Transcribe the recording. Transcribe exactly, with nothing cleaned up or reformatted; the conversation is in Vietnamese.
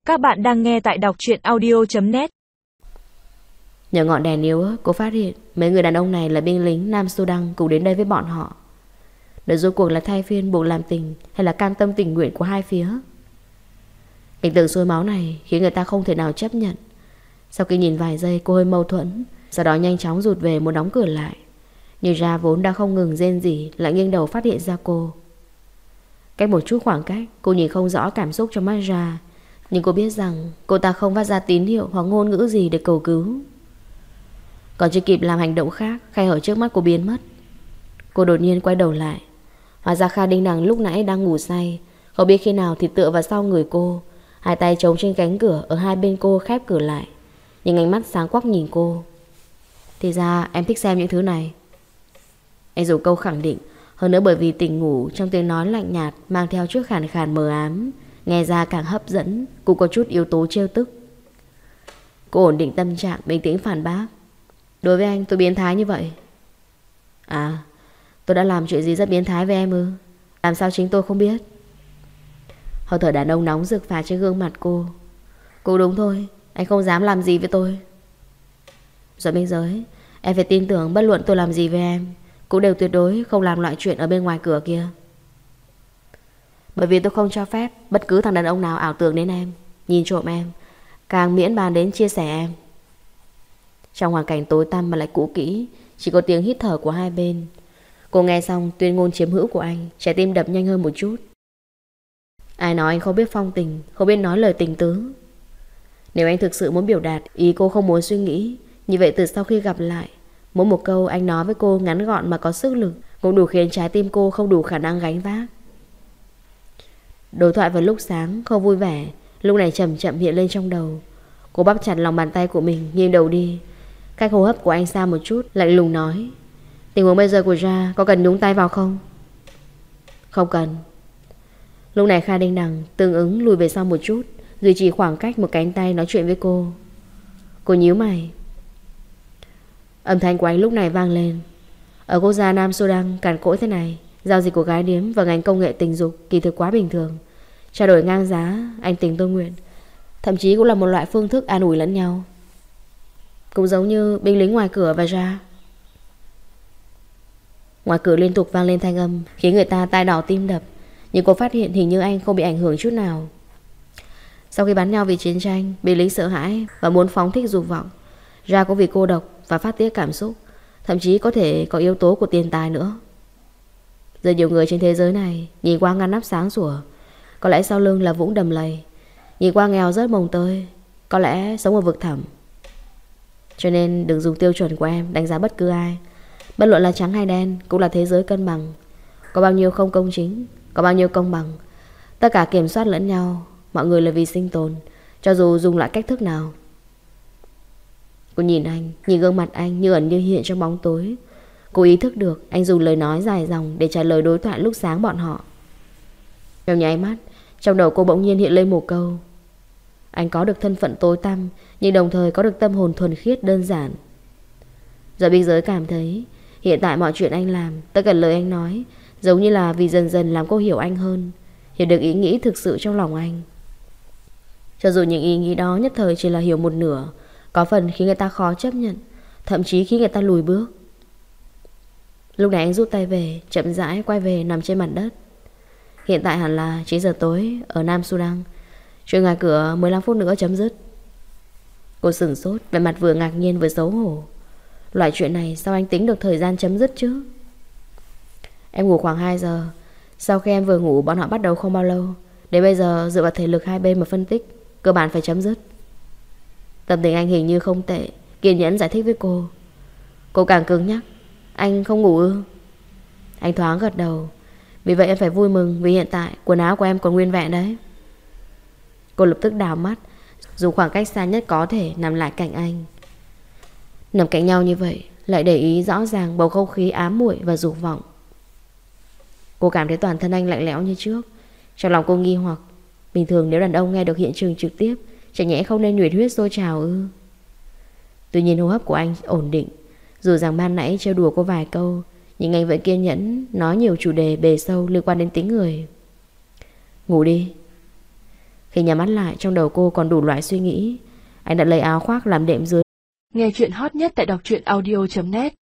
Các bạn đang nghe tại đọc truyện audio chấm net. Nhờ ngọn đèn yếu ớt, cô phát hiện mấy người đàn ông này là binh lính Nam Sudan cùng đến đây với bọn họ. Để rốt cuộc là thay phiên buộc làm tình hay là cam tâm tình nguyện của hai phía. Cảnh tượng sôi máu này khiến người ta không thể nào chấp nhận. Sau khi nhìn vài giây cô hơi mâu thuẫn, sau đó nhanh chóng rụt về muốn đóng cửa lại. Nhưng Ra vốn đã không ngừng rên rỉ lại nghiêng đầu phát hiện ra cô. Cách một chút khoảng cách, cô nhìn không rõ cảm xúc trong mắt Ra, nhưng cô biết rằng cô ta không phát ra tín hiệu hoặc ngôn ngữ gì để cầu cứu. Còn chưa kịp làm hành động khác, khe hở trước mắt cô biến mất. Cô đột nhiên quay đầu lại. Hóa ra Kha Đinh Đằng lúc nãy đang ngủ say, không biết khi nào thì tựa vào sau người cô, hai tay chống trên cánh cửa ở hai bên cô khép cửa lại, nhưng ánh mắt sáng quắc nhìn cô. Thì ra em thích xem những thứ này. Anh dùng câu khẳng định, hơn nữa bởi vì tỉnh ngủ trong tiếng nói lạnh nhạt mang theo chút khàn khàn mờ ám, nghe ra càng hấp dẫn, cũng có chút yếu tố trêu tức. Cô ổn định tâm trạng, bình tĩnh phản bác. Đối với anh tôi biến thái như vậy. À, tôi đã làm chuyện gì rất biến thái với em ư? Làm sao chính tôi không biết? Hơi thở đàn ông nóng rực phả trên gương mặt cô. Cô đúng thôi, anh không dám làm gì với tôi. Rồi bên giới, em phải tin tưởng bất luận tôi làm gì với em cũng đều tuyệt đối không làm loại chuyện ở bên ngoài cửa kia. Bởi vì tôi không cho phép bất cứ thằng đàn ông nào ảo tưởng đến em, nhìn trộm em, càng miễn bàn đến chia sẻ em. Trong hoàn cảnh tối tăm mà lại cũ kỹ, chỉ có tiếng hít thở của hai bên. Cô nghe xong tuyên ngôn chiếm hữu của anh, trái tim đập nhanh hơn một chút. Ai nói anh không biết phong tình, không biết nói lời tình tứ? Nếu anh thực sự muốn biểu đạt ý cô không muốn suy nghĩ, như vậy từ sau khi gặp lại, mỗi một câu anh nói với cô ngắn gọn mà có sức lực cũng đủ khiến trái tim cô không đủ khả năng gánh vác. Đối thoại vào lúc sáng không vui vẻ, lúc này chậm chậm hiện lên trong đầu. Cô bắp chặt lòng bàn tay của mình, nghiêng đầu đi. Cách hô hấp của anh xa một chút, lạnh lùng nói. Tình huống bây giờ của Ra có cần nhúng tay vào không? Không cần. Lúc này Kha Đinh Đằng tương ứng lùi về sau một chút, duy trì khoảng cách một cánh tay nói chuyện với cô. Cô nhíu mày. Âm thanh của anh lúc này vang lên. Ở quốc gia Nam Sudan cằn cỗi thế này, giao dịch của gái điếm và ngành công nghệ tình dục kỳ thực quá bình thường. Trao đổi ngang giá, anh tình tôi nguyện, thậm chí cũng là một loại phương thức an ủi lẫn nhau. Cũng giống như binh lính ngoài cửa và Ra. Ngoài cửa liên tục vang lên thanh âm khiến người ta tai đỏ tim đập, nhưng cô phát hiện hình như anh không bị ảnh hưởng chút nào. Sau khi bắn nhau vì chiến tranh, binh lính sợ hãi và muốn phóng thích dục vọng. Ra có vì cô độc và phát tiết cảm xúc, thậm chí có thể có yếu tố của tiền tài nữa. Rất nhiều người trên thế giới này nhìn qua ngăn nắp sáng sủa, có lẽ sau lưng là vũng đầm lầy. Nhìn qua nghèo rớt mồng tơi, có lẽ sống ở vực thẳm. Cho nên đừng dùng tiêu chuẩn của em đánh giá bất cứ ai. Bất luận là trắng hay đen cũng là thế giới cân bằng. Có bao nhiêu không công chính, có bao nhiêu công bằng. Tất cả kiểm soát lẫn nhau. Mọi người là vì sinh tồn, cho dù dùng lại cách thức nào. Cô nhìn anh, nhìn gương mặt anh như ẩn như hiện trong bóng tối. Cô ý thức được anh dùng lời nói dài dòng để trả lời đối thoại lúc sáng bọn họ. Trong nháy mắt, trong đầu cô bỗng nhiên hiện lên một câu. Anh có được thân phận tối tăm, nhưng đồng thời có được tâm hồn thuần khiết đơn giản. Giờ biên giới cảm thấy hiện tại mọi chuyện anh làm, tất cả lời anh nói, giống như là vì dần dần làm cô hiểu anh hơn, hiểu được ý nghĩ thực sự trong lòng anh. Cho dù những ý nghĩ đó nhất thời chỉ là hiểu một nửa, có phần khiến người ta khó chấp nhận, thậm chí khiến người ta lùi bước. Lúc này anh rút tay về, chậm rãi quay về nằm trên mặt đất. Hiện tại hẳn là chín giờ tối ở Nam Sudan. Chuyện ngoài cửa mười lăm phút nữa chấm dứt. Cô sửng sốt, vẻ mặt vừa ngạc nhiên vừa xấu hổ. Loại chuyện này sao anh tính được thời gian chấm dứt chứ? Em ngủ khoảng hai giờ. Sau khi em vừa ngủ bọn họ bắt đầu không bao lâu. Đến bây giờ dựa vào thể lực hai bên mà phân tích, cơ bản phải chấm dứt. Tâm tình anh hình như không tệ, kiên nhẫn giải thích với cô. Cô càng cứng nhắc. Anh không ngủ ư? Anh thoáng gật đầu. Vì vậy em phải vui mừng, vì hiện tại quần áo của em còn nguyên vẹn đấy. Cô lập tức đảo mắt, dùng khoảng cách xa nhất có thể nằm lại cạnh anh. Nằm cạnh nhau như vậy lại để ý rõ ràng bầu không khí ám muội và dục vọng. Cô cảm thấy toàn thân anh lạnh lẽo như trước. Trong lòng cô nghi hoặc, bình thường nếu đàn ông nghe được hiện trường trực tiếp, chẳng nhẽ không nên nhiệt huyết sôi trào ư? Tuy nhiên hô hấp của anh ổn định. Dù rằng ban nãy trêu đùa cô vài câu, nhưng anh vẫn kiên nhẫn nói nhiều chủ đề bề sâu liên quan đến tính người. Ngủ đi. Khi nhắm mắt lại, trong đầu cô còn đủ loại suy nghĩ. Anh đã lấy áo khoác làm đệm dưới. Nghe chuyện hot nhất tại đọc truyện audio chấm net.